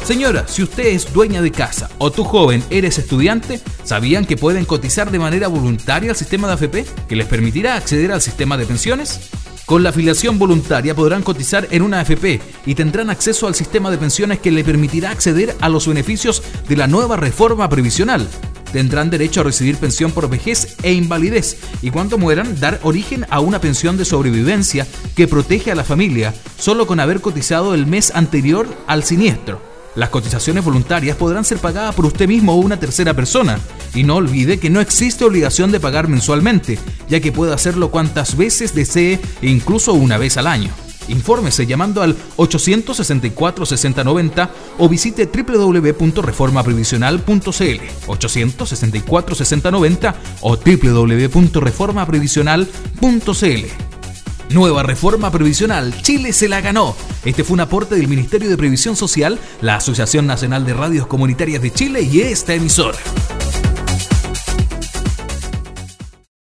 Señora, si usted es dueña de casa o tú joven eres estudiante, ¿sabían que pueden cotizar de manera voluntaria al sistema de AFP, que les permitirá acceder al sistema de pensiones? Con la afiliación voluntaria podrán cotizar en una AFP y tendrán acceso al sistema de pensiones que le permitirá acceder a los beneficios de la nueva reforma previsional. Tendrán derecho a recibir pensión por vejez e invalidez y cuando mueran dar origen a una pensión de sobrevivencia que protege a la familia solo con haber cotizado el mes anterior al siniestro. Las cotizaciones voluntarias podrán ser pagadas por usted mismo o una tercera persona. Y no olvide que no existe obligación de pagar mensualmente, ya que puede hacerlo cuantas veces desee e incluso una vez al año. Infórmese llamando al 864-6090 o visite www.reformaprevisional.cl 864-6090 o www.reformaprevisional.cl. Nueva reforma previsional, Chile se la ganó. Este fue un aporte del Ministerio de Previsión Social, la Asociación Nacional de Radios Comunitarias de Chile y esta emisora.